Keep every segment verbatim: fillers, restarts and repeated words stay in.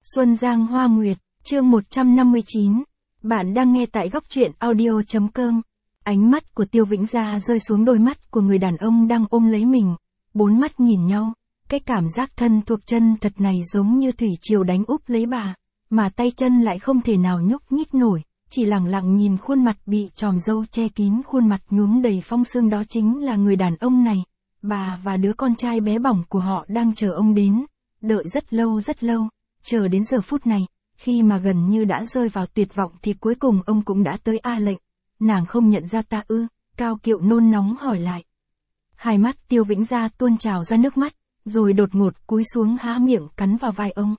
Xuân Giang Hoa Nguyệt, chương một trăm năm mươi chín. Bạn đang nghe tại góc truyện audio.com. Ánh mắt của Tiêu Vĩnh Gia rơi xuống đôi mắt của người đàn ông đang ôm lấy mình. Bốn mắt nhìn nhau, cái cảm giác thân thuộc chân thật này giống như thủy triều đánh úp lấy bà, mà tay chân lại không thể nào nhúc nhích nổi, chỉ lặng lặng nhìn khuôn mặt bị chòm râu che kín khuôn mặt nhuốm đầy phong sương, đó chính là người đàn ông này. Bà và đứa con trai bé bỏng của họ đang chờ ông đến, đợi rất lâu rất lâu. Chờ đến giờ phút này, khi mà gần như đã rơi vào tuyệt vọng thì cuối cùng ông cũng đã tới. A Lệnh, nàng không nhận ra ta ư? Cao Kiệu nôn nóng hỏi lại. Hai mắt Tiêu Vĩnh Gia tuôn trào ra nước mắt, rồi đột ngột cúi xuống há miệng cắn vào vai ông.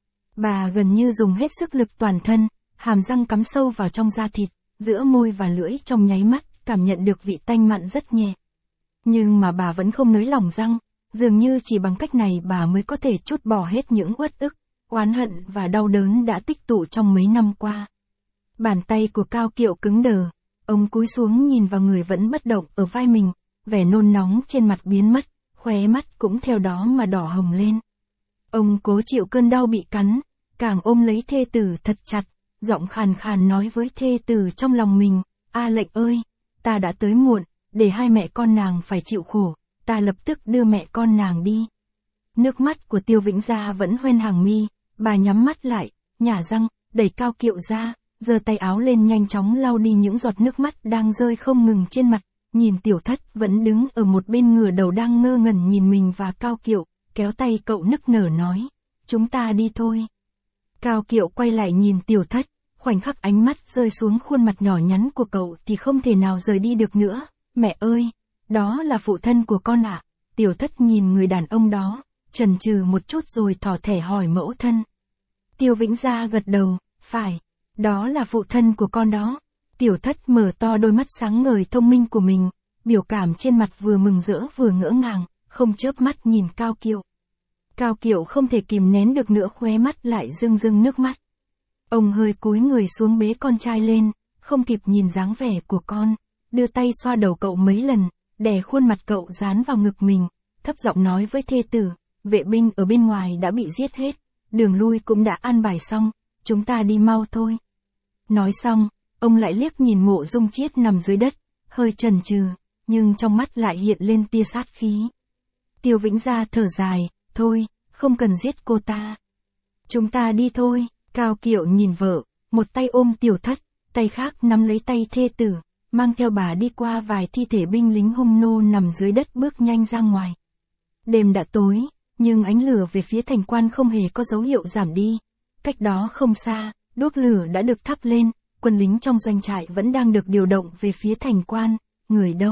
Bà gần như dùng hết sức lực toàn thân, hàm răng cắm sâu vào trong da thịt, giữa môi và lưỡi trong nháy mắt, cảm nhận được vị tanh mặn rất nhẹ. Nhưng mà bà vẫn không nới lỏng răng, dường như chỉ bằng cách này bà mới có thể trút bỏ hết những uất ức, oán hận và đau đớn đã tích tụ trong mấy năm qua. Bàn tay của Cao Kiệu cứng đờ, ông cúi xuống nhìn vào người vẫn bất động ở vai mình, vẻ nôn nóng trên mặt biến mất, khóe mắt cũng theo đó mà đỏ hồng lên. Ông cố chịu cơn đau bị cắn, càng ôm lấy thê tử thật chặt, giọng khàn khàn nói với thê tử trong lòng mình, A Lệnh ơi, ta đã tới muộn, để hai mẹ con nàng phải chịu khổ, ta lập tức đưa mẹ con nàng đi. Nước mắt của Tiêu Vĩnh Gia vẫn hoen hàng mi, bà nhắm mắt lại, nhả răng, đẩy Cao Kiệu ra, giơ tay áo lên nhanh chóng lau đi những giọt nước mắt đang rơi không ngừng trên mặt, nhìn Tiểu Thất vẫn đứng ở một bên ngửa đầu đang ngơ ngẩn nhìn mình và Cao Kiệu, kéo tay cậu nức nở nói, chúng ta đi thôi. Cao Kiệu quay lại nhìn Tiểu Thất, khoảnh khắc ánh mắt rơi xuống khuôn mặt nhỏ nhắn của cậu thì không thể nào rời đi được nữa. Mẹ ơi, đó là phụ thân của con ạ. À? Tiểu Thất nhìn người đàn ông đó, chần chừ một chút rồi thỏ thẻ hỏi mẫu thân. Tiêu Vĩnh Gia gật đầu, phải, đó là phụ thân của con đó. Tiểu Thất mở to đôi mắt sáng ngời thông minh của mình, biểu cảm trên mặt vừa mừng rỡ vừa ngỡ ngàng, không chớp mắt nhìn Cao Kiệu. Cao Kiệu không thể kìm nén được nữa, khóe mắt lại rưng rưng nước mắt. Ông hơi cúi người xuống bế con trai lên, không kịp nhìn dáng vẻ của con, đưa tay xoa đầu cậu mấy lần, đè khuôn mặt cậu dán vào ngực mình, thấp giọng nói với thê tử, vệ binh ở bên ngoài đã bị giết hết, đường lui cũng đã an bài xong, chúng ta đi mau thôi. Nói xong, ông lại liếc nhìn Mộ Dung Chiết nằm dưới đất, hơi chần chừ, nhưng trong mắt lại hiện lên tia sát khí. Tiêu Vĩnh Gia thở dài, thôi, không cần giết cô ta. Chúng ta đi thôi. Cao Kiệu nhìn vợ, một tay ôm Tiểu Thất, tay khác nắm lấy tay thê tử, mang theo bà đi qua vài thi thể binh lính hung nô nằm dưới đất, bước nhanh ra ngoài. Đêm đã tối, nhưng ánh lửa về phía thành quan không hề có dấu hiệu giảm đi. Cách đó không xa, đuốc lửa đã được thắp lên, quân lính trong doanh trại vẫn đang được điều động về phía thành quan. Người đâu?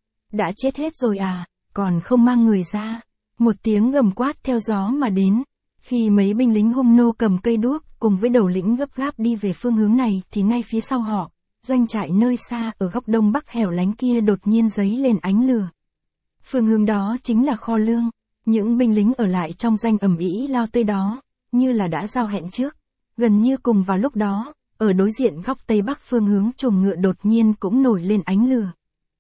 Đã chết hết rồi à, còn không mang người ra. Một tiếng gầm quát theo gió mà đến. Khi mấy binh lính hung nô cầm cây đuốc cùng với đầu lĩnh gấp gáp đi về phương hướng này thì ngay phía sau họ, doanh trại nơi xa ở góc đông bắc hẻo lánh kia đột nhiên giấy lên ánh lửa. Phương hướng đó chính là kho lương. Những binh lính ở lại trong doanh ầm ĩ lao tới đó, như là đã giao hẹn trước. Gần như cùng vào lúc đó, ở đối diện góc tây bắc phương hướng chuồng ngựa đột nhiên cũng nổi lên ánh lửa.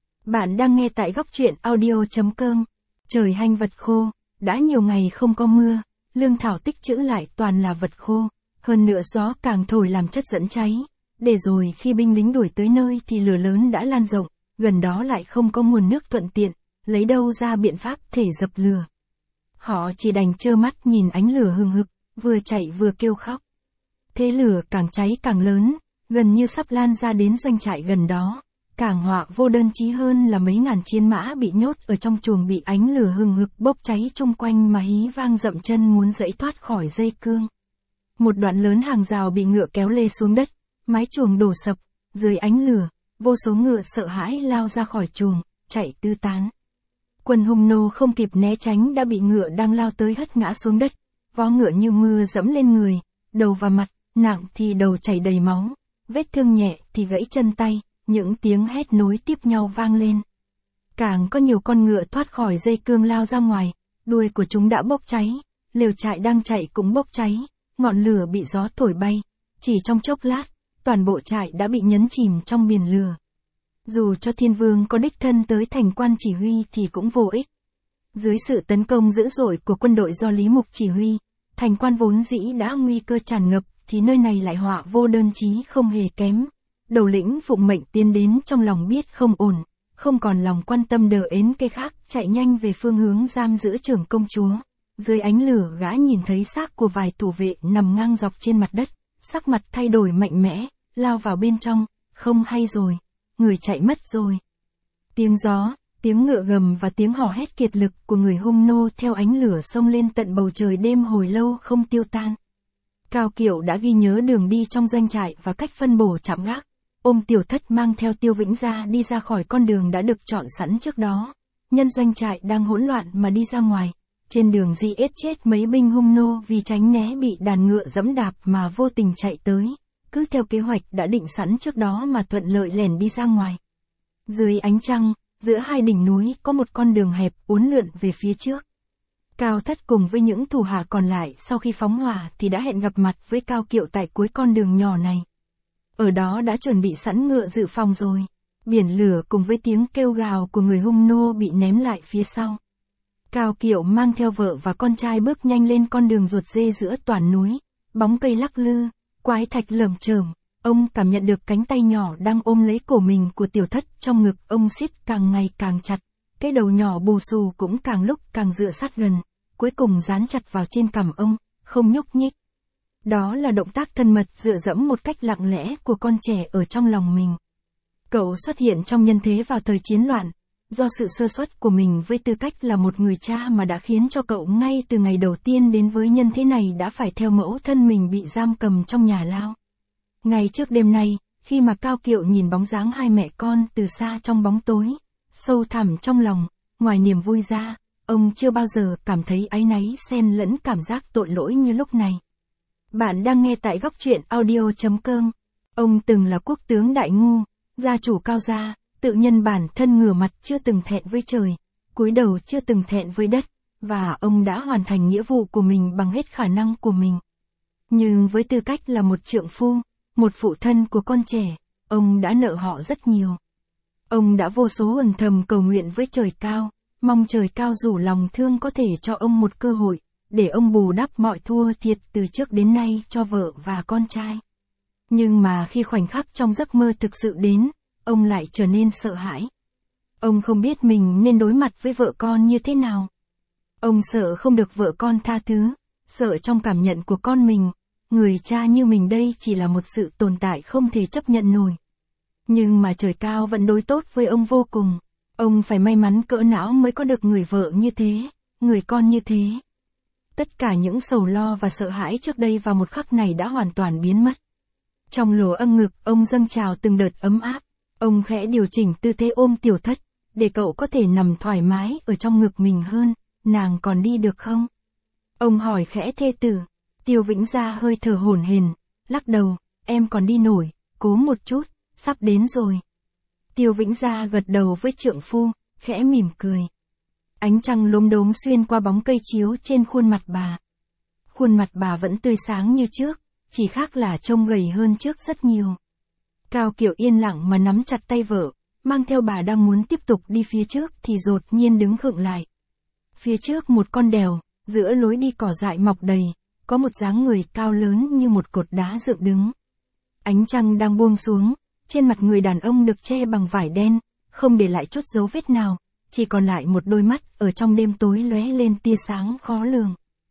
Bạn đang nghe tại góc truyện audio.com. Trời hanh vật khô, đã nhiều ngày không có mưa, lương thảo tích trữ lại toàn là vật khô, hơn nữa gió càng thổi làm chất dẫn cháy. Để rồi khi binh lính đuổi tới nơi thì lửa lớn đã lan rộng, gần đó lại không có nguồn nước thuận tiện, lấy đâu ra biện pháp thể dập lửa. Họ chỉ đành trơ mắt nhìn ánh lửa hừng hực, vừa chạy vừa kêu khóc. Thế lửa càng cháy càng lớn, gần như sắp lan ra đến doanh trại gần đó. Càng họa vô đơn chí hơn là mấy ngàn chiến mã bị nhốt ở trong chuồng bị ánh lửa hừng hực bốc cháy chung quanh mà hí vang dậm chân muốn giãy thoát khỏi dây cương. Một đoạn lớn hàng rào bị ngựa kéo lê xuống đất, mái chuồng đổ sập, dưới ánh lửa, vô số ngựa sợ hãi lao ra khỏi chuồng, chạy tứ tán. Quân hung nô không kịp né tránh đã bị ngựa đang lao tới hất ngã xuống đất, vó ngựa như mưa dẫm lên người, đầu và mặt, nặng thì đầu chảy đầy máu, vết thương nhẹ thì gãy chân tay. Những tiếng hét nối tiếp nhau vang lên. Càng có nhiều con ngựa thoát khỏi dây cương lao ra ngoài, đuôi của chúng đã bốc cháy, lều trại đang chạy cũng bốc cháy, ngọn lửa bị gió thổi bay, chỉ trong chốc lát, toàn bộ trại đã bị nhấn chìm trong biển lửa. Dù cho Thiên Vương có đích thân tới thành quan chỉ huy thì cũng vô ích. Dưới sự tấn công dữ dội của quân đội do Lý Mục chỉ huy, Thành quan vốn dĩ đã nguy cơ tràn ngập, thì nơi này lại họa vô đơn chí không hề kém. Đầu lĩnh phụng mệnh tiến đến trong lòng biết không ổn, không còn lòng quan tâm đờ ến cây khác, chạy nhanh về phương hướng giam giữ trưởng công chúa. Dưới ánh lửa gã nhìn thấy xác của vài thủ vệ nằm ngang dọc trên mặt đất, sắc mặt thay đổi mạnh mẽ, lao vào bên trong, không hay rồi, người chạy mất rồi. Tiếng gió, tiếng ngựa gầm và tiếng hò hét kiệt lực của người hung nô theo ánh lửa xông lên tận bầu trời đêm hồi lâu không tiêu tan. Cao Kiệu đã ghi nhớ đường đi trong doanh trại và cách phân bổ trạm gác, ôm Tiểu Thất mang theo Tiêu Vĩnh Gia đi ra khỏi con đường đã được chọn sẵn trước đó. Nhân doanh trại đang hỗn loạn mà đi ra ngoài, trên đường di ết chết mấy binh hung nô vì tránh né bị đàn ngựa dẫm đạp mà vô tình chạy tới, cứ theo kế hoạch đã định sẵn trước đó mà thuận lợi lẻn đi ra ngoài. Dưới ánh trăng, giữa hai đỉnh núi có một con đường hẹp uốn lượn về phía trước. Cao Thất cùng với những thủ hạ còn lại sau khi phóng hỏa thì đã hẹn gặp mặt với Cao Kiệu tại cuối con đường nhỏ này. Ở đó đã chuẩn bị sẵn ngựa dự phòng rồi. Biển lửa cùng với tiếng kêu gào của người hung nô bị ném lại phía sau. Cao Kiệu mang theo vợ và con trai bước nhanh lên con đường ruột rê giữa toàn núi, bóng cây lắc lư, quái thạch lởm chởm. Ông cảm nhận được cánh tay nhỏ đang ôm lấy cổ mình của Tiểu Thất trong ngực ông siết càng ngày càng chặt, cái đầu nhỏ bù xù cũng càng lúc càng dựa sát gần, cuối cùng dán chặt vào trên cằm ông, không nhúc nhích. Đó là động tác thân mật dựa dẫm một cách lặng lẽ của con trẻ ở trong lòng mình. Cậu xuất hiện trong nhân thế vào thời chiến loạn, do sự sơ suất của mình với tư cách là một người cha mà đã khiến cho cậu ngay từ ngày đầu tiên đến với nhân thế này đã phải theo mẫu thân mình bị giam cầm trong nhà lao. Ngày trước đêm nay, khi mà Cao Kiệu nhìn bóng dáng hai mẹ con từ xa trong bóng tối, sâu thẳm trong lòng, ngoài niềm vui ra, ông chưa bao giờ cảm thấy áy náy xen lẫn cảm giác tội lỗi như lúc này. Bạn đang nghe tại góc truyện audio chấm com. Ông từng là quốc tướng đại ngu, gia chủ Cao gia, tự nhân bản thân ngửa mặt chưa từng thẹn với trời, cúi đầu chưa từng thẹn với đất, và ông đã hoàn thành nghĩa vụ của mình bằng hết khả năng của mình. Nhưng với tư cách là một trượng phu, một phụ thân của con trẻ, ông đã nợ họ rất nhiều. Ông đã vô số ẩn thầm cầu nguyện với trời cao, mong trời cao rủ lòng thương có thể cho ông một cơ hội, để ông bù đắp mọi thua thiệt từ trước đến nay cho vợ và con trai. Nhưng mà khi khoảnh khắc trong giấc mơ thực sự đến, ông lại trở nên sợ hãi. Ông không biết mình nên đối mặt với vợ con như thế nào. Ông sợ không được vợ con tha thứ, sợ trong cảm nhận của con mình, người cha như mình đây chỉ là một sự tồn tại không thể chấp nhận nổi. Nhưng mà trời cao vẫn đối tốt với ông vô cùng. Ông phải may mắn cỡ não mới có được người vợ như thế, người con như thế. Tất cả những sầu lo và sợ hãi trước đây vào một khắc này đã hoàn toàn biến mất. Trong lỗ âm ngực, ông dâng trào từng đợt ấm áp. Ông khẽ điều chỉnh tư thế ôm Tiểu Thất, để cậu có thể nằm thoải mái ở trong ngực mình hơn. Nàng còn đi được không? Ông hỏi khẽ thê tử. Tiêu Vĩnh Gia hơi thở hổn hển, lắc đầu, em còn đi nổi, cố một chút, sắp đến rồi. Tiêu Vĩnh Gia gật đầu với trượng phu, khẽ mỉm cười. Ánh trăng lốm đốm xuyên qua bóng cây chiếu trên khuôn mặt bà. Khuôn mặt bà vẫn tươi sáng như trước, chỉ khác là trông gầy hơn trước rất nhiều. Cao Kiệu yên lặng mà nắm chặt tay vợ, mang theo bà đang muốn tiếp tục đi phía trước thì đột nhiên đứng khựng lại. Phía trước một con đèo, giữa lối đi cỏ dại mọc đầy, có một dáng người cao lớn như một cột đá dựng đứng. Ánh trăng đang buông xuống, trên mặt người đàn ông được che bằng vải đen, không để lại chút dấu vết nào, chỉ còn lại một đôi mắt ở trong đêm tối lóe lên tia sáng khó lường.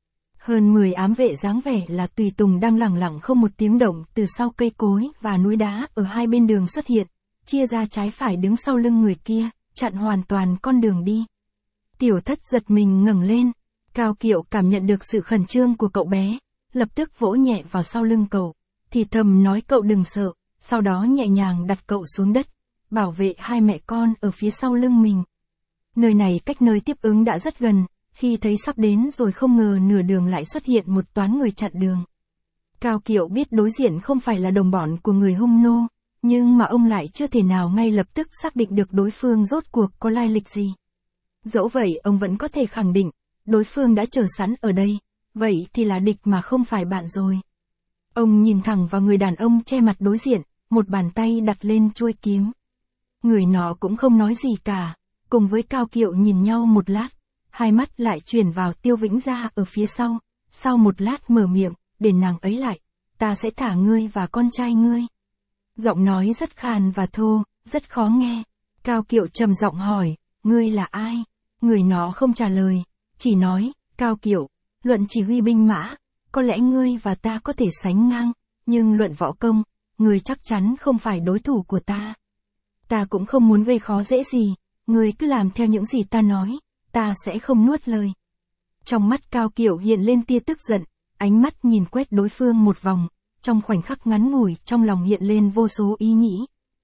Hơn mười ám vệ dáng vẻ là tùy tùng đang lẳng lặng không một tiếng động từ sau cây cối và núi đá ở hai bên đường xuất hiện, chia ra trái phải đứng sau lưng người kia, chặn hoàn toàn con đường đi. Tiểu Thất giật mình ngẩng lên, Cao Kiệu cảm nhận được sự khẩn trương của cậu bé, lập tức vỗ nhẹ vào sau lưng cậu, thì thầm nói cậu đừng sợ, sau đó nhẹ nhàng đặt cậu xuống đất, bảo vệ hai mẹ con ở phía sau lưng mình. Nơi này cách nơi tiếp ứng đã rất gần, khi thấy sắp đến rồi không ngờ nửa đường lại xuất hiện một toán người chặn đường. Cao Kiệu biết đối diện không phải là đồng bọn của người hung nô, nhưng mà ông lại chưa thể nào ngay lập tức xác định được đối phương rốt cuộc có lai lịch gì. Dẫu vậy ông vẫn có thể khẳng định, đối phương đã chờ sẵn ở đây, vậy thì là địch mà không phải bạn rồi. Ông nhìn thẳng vào người đàn ông che mặt đối diện, một bàn tay đặt lên chuôi kiếm. Người nọ cũng không nói gì cả, cùng với Cao Kiệu nhìn nhau một lát, hai mắt lại chuyển vào Tiêu Vĩnh Gia ở phía sau, sau một lát mở miệng, để nàng ấy lại, ta sẽ thả ngươi và con trai ngươi. Giọng nói rất khàn và thô, rất khó nghe. Cao Kiệu trầm giọng hỏi, ngươi là ai? Người nó không trả lời, chỉ nói, Cao Kiệu, luận chỉ huy binh mã, có lẽ ngươi và ta có thể sánh ngang, nhưng luận võ công, ngươi chắc chắn không phải đối thủ của ta. Ta cũng không muốn gây khó dễ gì, ngươi cứ làm theo những gì ta nói, ta sẽ không nuốt lời. Trong mắt Cao Kiệu hiện lên tia tức giận, ánh mắt nhìn quét đối phương một vòng, trong khoảnh khắc ngắn ngủi trong lòng hiện lên vô số ý nghĩ.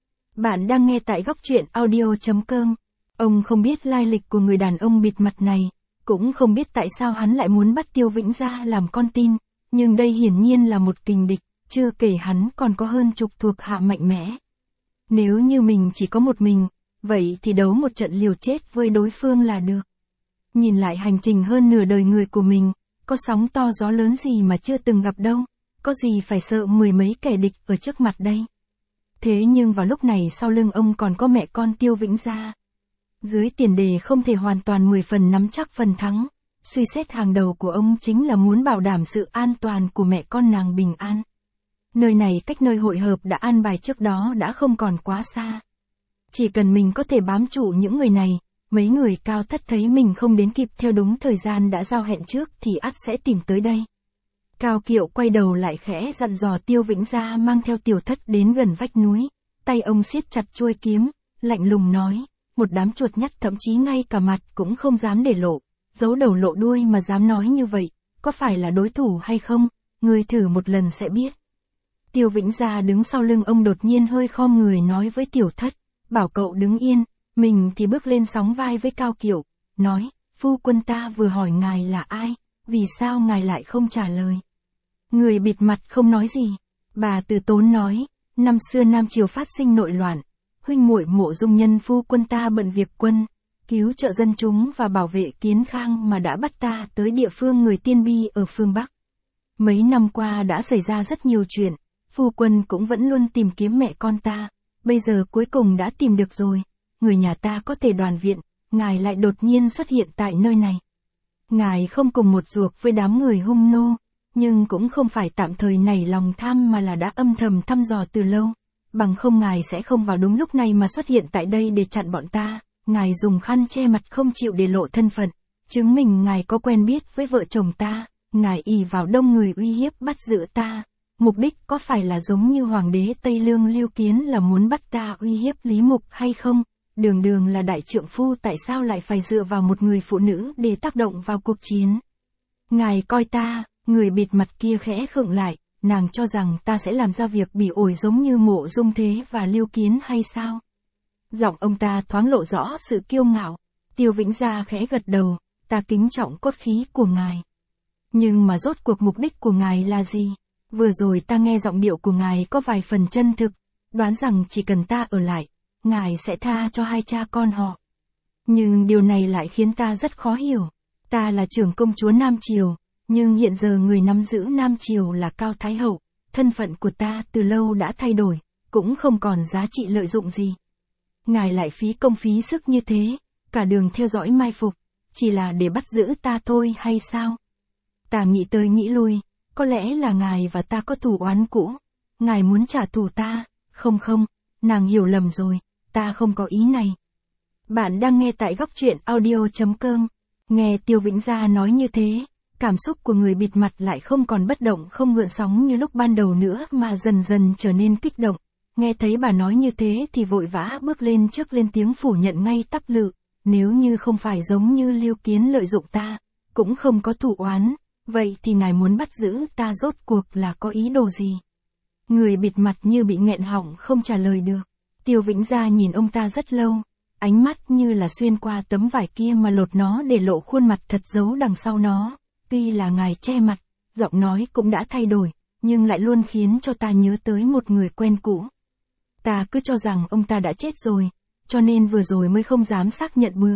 Bạn đang nghe tại góc truyện audio chấm com. Ông không biết lai lịch của người đàn ông bịt mặt này, cũng không biết tại sao hắn lại muốn bắt Tiêu Vĩnh Gia làm con tin, nhưng đây hiển nhiên là một kình địch, chưa kể hắn còn có hơn chục thuộc hạ mạnh mẽ. Nếu như mình chỉ có một mình, vậy thì đấu một trận liều chết với đối phương là được. Nhìn lại hành trình hơn nửa đời người của mình, có sóng to gió lớn gì mà chưa từng gặp đâu, có gì phải sợ mười mấy kẻ địch ở trước mặt đây. Thế nhưng vào lúc này sau lưng ông còn có mẹ con Tiêu Vĩnh Gia. Dưới tiền đề không thể hoàn toàn mười phần nắm chắc phần thắng, suy xét hàng đầu của ông chính là muốn bảo đảm sự an toàn của mẹ con nàng bình an. Nơi này cách nơi hội hợp đã an bài trước đó đã không còn quá xa. Chỉ cần mình có thể bám trụ những người này, mấy người Cao Thất thấy mình không đến kịp theo đúng thời gian đã giao hẹn trước thì ắt sẽ tìm tới đây. Cao Kiệu quay đầu lại khẽ dặn dò Tiêu Vĩnh Gia mang theo Tiểu Thất đến gần vách núi, tay ông siết chặt chuôi kiếm, lạnh lùng nói, một đám chuột nhắt thậm chí ngay cả mặt cũng không dám để lộ, giấu đầu lộ đuôi mà dám nói như vậy, có phải là đối thủ hay không, ngươi thử một lần sẽ biết. Tiêu Vĩnh Gia đứng sau lưng ông đột nhiên hơi khom người nói với Tiểu Thất, bảo cậu đứng yên, mình thì bước lên sóng vai với Cao Kiệu, nói, phu quân ta vừa hỏi ngài là ai, vì sao ngài lại không trả lời. Người bịt mặt không nói gì, bà Từ Tốn nói, năm xưa Nam Triều phát sinh nội loạn, huynh muội Mộ Dung nhân phu quân ta bận việc quân, cứu trợ dân chúng và bảo vệ Kiến Khang mà đã bắt ta tới địa phương người Tiên Bi ở phương Bắc. Mấy năm qua đã xảy ra rất nhiều chuyện, phu quân cũng vẫn luôn tìm kiếm mẹ con ta, bây giờ cuối cùng đã tìm được rồi, người nhà ta có thể đoàn viện, ngài lại đột nhiên xuất hiện tại nơi này. Ngài không cùng một ruột với đám người hung nô, nhưng cũng không phải tạm thời nảy lòng tham mà là đã âm thầm thăm dò từ lâu, bằng không ngài sẽ không vào đúng lúc này mà xuất hiện tại đây để chặn bọn ta, ngài dùng khăn che mặt không chịu để lộ thân phận, chứng minh ngài có quen biết với vợ chồng ta, ngài ỷ vào đông người uy hiếp bắt giữ ta, mục đích có phải là giống như hoàng đế Tây Lương Lưu Kiến là muốn bắt ta uy hiếp Lý Mục hay không? Đường đường là đại trượng phu tại sao lại phải dựa vào một người phụ nữ để tác động vào cuộc chiến? Ngài coi ta, người bịt mặt kia khẽ khựng lại, nàng cho rằng ta sẽ làm ra việc bỉ ổi giống như Mộ Dung Thế và Lưu Kiến hay sao? Giọng ông ta thoáng lộ rõ sự kiêu ngạo. Tiêu Vĩnh Gia khẽ gật đầu, ta kính trọng cốt khí của ngài. Nhưng mà rốt cuộc mục đích của ngài là gì? Vừa rồi ta nghe giọng điệu của ngài có vài phần chân thực, đoán rằng chỉ cần ta ở lại, ngài sẽ tha cho hai cha con họ. Nhưng điều này lại khiến ta rất khó hiểu. Ta là trưởng công chúa Nam Triều, nhưng hiện giờ người nắm giữ Nam Triều là Cao Thái Hậu, thân phận của ta từ lâu đã thay đổi, cũng không còn giá trị lợi dụng gì. Ngài lại phí công phí sức như thế, cả đường theo dõi mai phục, chỉ là để bắt giữ ta thôi hay sao? Ta nghĩ tới nghĩ lui, có lẽ là ngài và ta có thù oán cũ, ngài muốn trả thù ta, không không, nàng hiểu lầm rồi, ta không có ý này. Bạn đang nghe tại góc truyện audio chấm com, nghe Tiêu Vĩnh Gia nói như thế, cảm xúc của người bịt mặt lại không còn bất động không gợn sóng như lúc ban đầu nữa mà dần dần trở nên kích động. Nghe thấy bà nói như thế thì vội vã bước lên trước lên tiếng phủ nhận ngay tắp lự, nếu như không phải giống như Lưu Kiến lợi dụng ta, cũng không có thù oán, vậy thì ngài muốn bắt giữ ta rốt cuộc là có ý đồ gì? Người bịt mặt như bị nghẹn họng không trả lời được. Tiêu Vĩnh Gia nhìn ông ta rất lâu, ánh mắt như là xuyên qua tấm vải kia mà lột nó để lộ khuôn mặt thật giấu đằng sau nó. Tuy là ngài che mặt, giọng nói cũng đã thay đổi, nhưng lại luôn khiến cho ta nhớ tới một người quen cũ. Ta cứ cho rằng ông ta đã chết rồi, cho nên vừa rồi mới không dám xác nhận bừa.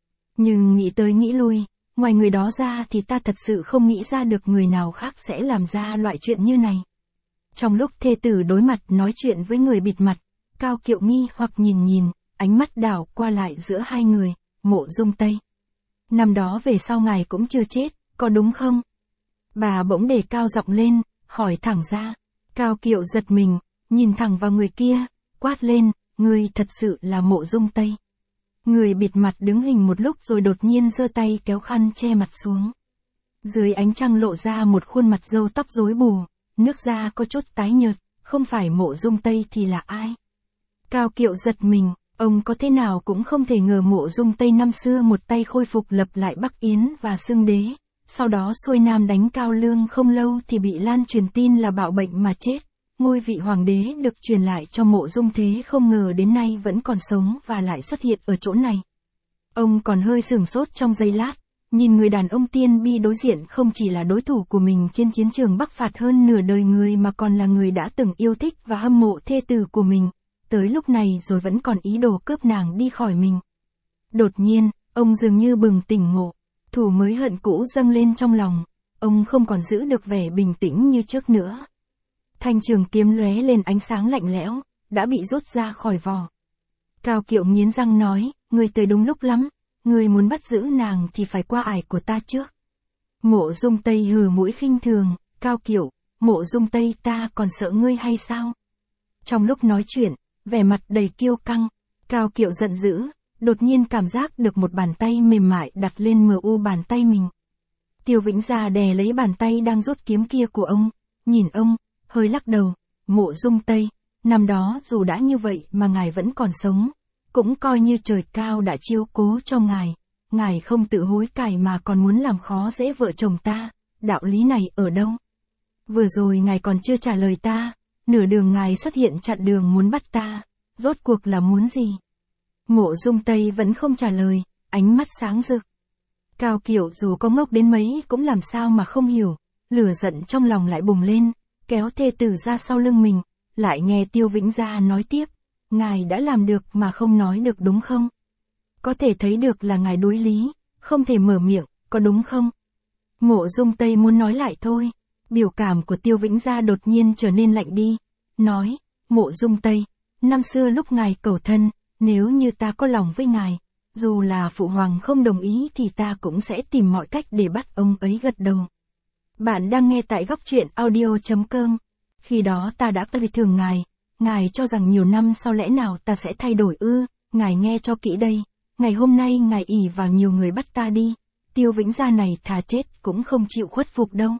Nhưng nghĩ tới nghĩ lui, ngoài người đó ra thì ta thật sự không nghĩ ra được người nào khác sẽ làm ra loại chuyện như này. Trong lúc thê tử đối mặt nói chuyện với người bịt mặt, Cao Kiệu nghi hoặc nhìn nhìn, ánh mắt đảo qua lại giữa hai người, Mộ Dung Tây. Năm đó về sau ngài cũng chưa chết, có đúng không? Bà bỗng đề cao giọng lên, hỏi thẳng ra. Cao Kiệu giật mình, nhìn thẳng vào người kia, quát lên, ngươi thật sự là Mộ Dung Tây. Người bịt mặt đứng hình một lúc rồi đột nhiên giơ tay kéo khăn che mặt xuống. Dưới ánh trăng lộ ra một khuôn mặt râu tóc rối bù, nước da có chút tái nhợt, không phải Mộ Dung Tây thì là ai? Cao Kiệu giật mình, ông có thế nào cũng không thể ngờ Mộ Dung Tây năm xưa một tay khôi phục lập lại Bắc Yến và xưng đế, sau đó xuôi nam đánh Cao Lương không lâu thì bị lan truyền tin là bạo bệnh mà chết. Ngôi vị hoàng đế được truyền lại cho Mộ Dung Thế không ngờ đến nay vẫn còn sống và lại xuất hiện ở chỗ này. Ông còn hơi sửng sốt trong giây lát, nhìn người đàn ông tiên bi đối diện không chỉ là đối thủ của mình trên chiến trường Bắc phạt hơn nửa đời người mà còn là người đã từng yêu thích và hâm mộ thê tử của mình, tới lúc này rồi vẫn còn ý đồ cướp nàng đi khỏi mình. Đột nhiên, ông dường như bừng tỉnh ngộ, thù mới hận cũ dâng lên trong lòng, ông không còn giữ được vẻ bình tĩnh như trước nữa. Thanh trường kiếm lóe lên ánh sáng lạnh lẽo, đã bị rút ra khỏi vỏ. Cao Kiệu nghiến răng nói, ngươi tới đúng lúc lắm, ngươi muốn bắt giữ nàng thì phải qua ải của ta trước. Mộ Dung Tây hừ mũi khinh thường, Cao Kiệu, Mộ Dung Tây ta còn sợ ngươi hay sao? Trong lúc nói chuyện, vẻ mặt đầy kiêu căng, Cao Kiệu giận dữ, đột nhiên cảm giác được một bàn tay mềm mại đặt lên mờ u bàn tay mình. Tiêu Vĩnh Gia đè lấy bàn tay đang rút kiếm kia của ông, nhìn ông, hơi lắc đầu, Mộ Dung Tây, năm đó dù đã như vậy mà ngài vẫn còn sống, cũng coi như trời cao đã chiếu cố cho ngài, ngài không tự hối cải mà còn muốn làm khó dễ vợ chồng ta, đạo lý này ở đâu? Vừa rồi ngài còn chưa trả lời ta, nửa đường ngài xuất hiện chặn đường muốn bắt ta, rốt cuộc là muốn gì? Mộ Dung Tây vẫn không trả lời, ánh mắt sáng rực. Cao Kiệu dù có ngốc đến mấy cũng làm sao mà không hiểu, lửa giận trong lòng lại bùng lên, kéo thê tử ra sau lưng mình, lại nghe Tiêu Vĩnh Gia nói tiếp, ngài đã làm được mà không nói được đúng không? Có thể thấy được là ngài đối lý, không thể mở miệng, có đúng không? Mộ Dung Tây muốn nói lại thôi, biểu cảm của Tiêu Vĩnh Gia đột nhiên trở nên lạnh đi, nói, Mộ Dung Tây, năm xưa lúc ngài cầu thân, nếu như ta có lòng với ngài, dù là phụ hoàng không đồng ý thì ta cũng sẽ tìm mọi cách để bắt ông ấy gật đầu. Bạn đang nghe tại góc truyện audio chấm com. Khi đó ta đã coi thường ngài, ngài cho rằng nhiều năm sau lẽ nào ta sẽ thay đổi ư, ngài nghe cho kỹ đây, ngày hôm nay ngài ỷ vào nhiều người bắt ta đi, Tiêu Vĩnh Gia này thà chết cũng không chịu khuất phục đâu.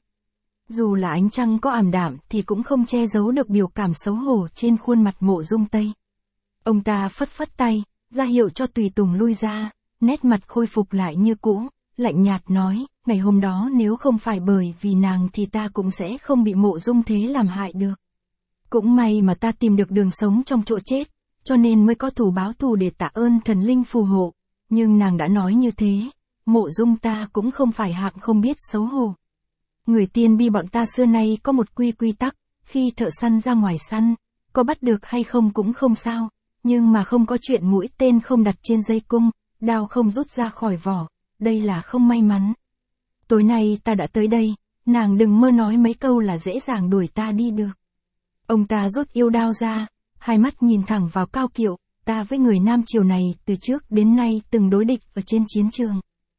Dù là ánh trăng có ảm đạm thì cũng không che giấu được biểu cảm xấu hổ trên khuôn mặt Mộ Dung Tây. Ông ta phất phất tay, ra hiệu cho tùy tùng lui ra, nét mặt khôi phục lại như cũ, lạnh nhạt nói, ngày hôm đó nếu không phải bởi vì nàng thì ta cũng sẽ không bị Mộ Dung Thế làm hại được. Cũng may mà ta tìm được đường sống trong chỗ chết, cho nên mới có thù báo thù để tạ ơn thần linh phù hộ, nhưng nàng đã nói như thế, Mộ Dung ta cũng không phải hạng không biết xấu hổ. Người tiên bi bọn ta xưa nay có một quy quy tắc, khi thợ săn ra ngoài săn, có bắt được hay không cũng không sao, nhưng mà không có chuyện mũi tên không đặt trên dây cung, đao không rút ra khỏi vỏ, đây là không may mắn. Tối nay ta đã tới đây, nàng đừng mơ nói mấy câu là dễ dàng đuổi ta đi được. Ông ta rút yêu đao ra, hai mắt nhìn thẳng vào Cao Kiệu, ta với người Nam Triều này từ trước đến nay từng đối địch ở trên chiến trường.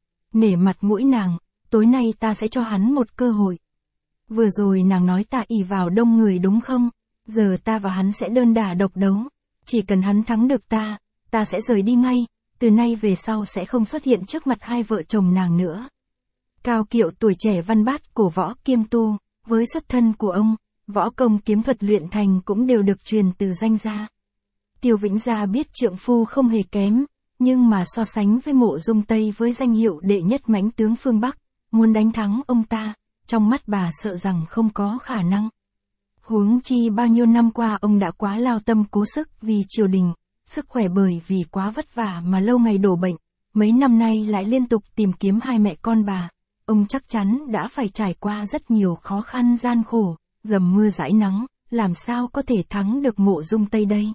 Nể mặt mũi nàng, tối nay ta sẽ cho hắn một cơ hội. Vừa rồi nàng nói ta ỷ vào đông người đúng không? Giờ ta và hắn sẽ đơn đả độc đấu. Chỉ cần hắn thắng được ta, ta sẽ rời đi ngay, từ nay về sau sẽ không xuất hiện trước mặt hai vợ chồng nàng nữa. Cao Kiệu tuổi trẻ văn bát cổ võ kiêm tu, với xuất thân của ông, võ công kiếm thuật luyện thành cũng đều được truyền từ danh gia. Tiêu Vĩnh Gia biết trượng phu không hề kém, nhưng mà so sánh với Mộ Dung Tây với danh hiệu đệ nhất mãnh tướng phương Bắc, muốn đánh thắng ông ta, trong mắt bà sợ rằng không có khả năng. Huống chi bao nhiêu năm qua ông đã quá lao tâm cố sức vì triều đình, sức khỏe bởi vì quá vất vả mà lâu ngày đổ bệnh, mấy năm nay lại liên tục tìm kiếm hai mẹ con bà, ông chắc chắn đã phải trải qua rất nhiều khó khăn gian khổ, dầm mưa dãi nắng, làm sao có thể thắng được Mộ Dung Tây đây.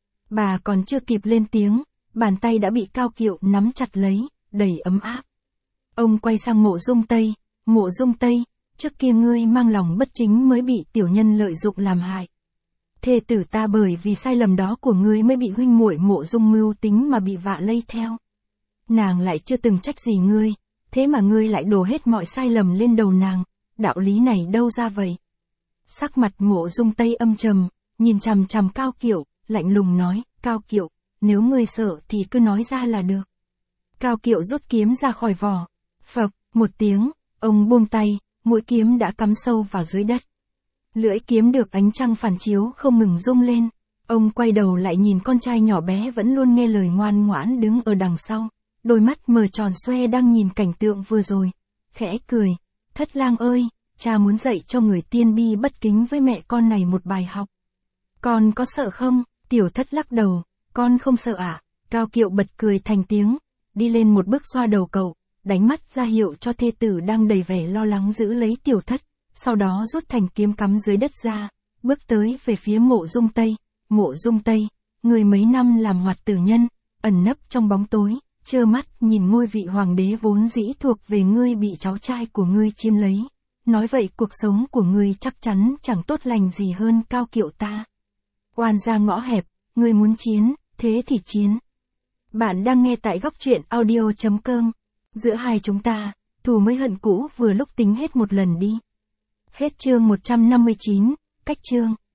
Bà còn chưa kịp lên tiếng, bàn tay đã bị Cao Kiệu nắm chặt lấy, đầy ấm áp. Ông quay sang Mộ Dung Tây, Mộ Dung Tây, trước kia ngươi mang lòng bất chính mới bị tiểu nhân lợi dụng làm hại. Thê tử ta bởi vì sai lầm đó của ngươi mới bị huynh muội Mộ Dung mưu tính mà bị vạ lây theo. Nàng lại chưa từng trách gì ngươi, thế mà ngươi lại đổ hết mọi sai lầm lên đầu nàng, đạo lý này đâu ra vậy? Sắc mặt Mộ Dung Tây âm trầm, nhìn chằm chằm Cao Kiệu, lạnh lùng nói, Cao Kiệu, nếu ngươi sợ thì cứ nói ra là được. Cao Kiệu rút kiếm ra khỏi vỏ. Phập, một tiếng, ông buông tay, mũi kiếm đã cắm sâu vào dưới đất. Lưỡi kiếm được ánh trăng phản chiếu không ngừng rung lên. Ông quay đầu lại nhìn con trai nhỏ bé vẫn luôn nghe lời ngoan ngoãn đứng ở đằng sau. Đôi mắt mờ tròn xoe đang nhìn cảnh tượng vừa rồi. Khẽ cười, Thất lang ơi, cha muốn dạy cho người tiên bi bất kính với mẹ con này một bài học. Con có sợ không? Tiểu Thất lắc đầu, con không sợ ạ. À? Cao Kiệu bật cười thành tiếng, đi lên một bước xoa đầu cậu, đánh mắt ra hiệu cho thê tử đang đầy vẻ lo lắng giữ lấy Tiểu Thất, sau đó rút thành kiếm cắm dưới đất ra, bước tới về phía Mộ Dung Tây. Mộ Dung Tây, người mấy năm làm hoạt tử nhân, ẩn nấp trong bóng tối, trơ mắt nhìn ngôi vị hoàng đế vốn dĩ thuộc về ngươi bị cháu trai của ngươi chiếm lấy. Nói vậy cuộc sống của ngươi chắc chắn chẳng tốt lành gì hơn. Cao Kiệu ta. Oan ra ngõ hẹp, ngươi muốn chiến, thế thì chiến. Bạn đang nghe tại góc truyện audio chấm com. Giữa hai chúng ta, thù mới hận cũ vừa lúc tính hết một lần đi. Hết chương một trăm năm mươi chín, cách chương.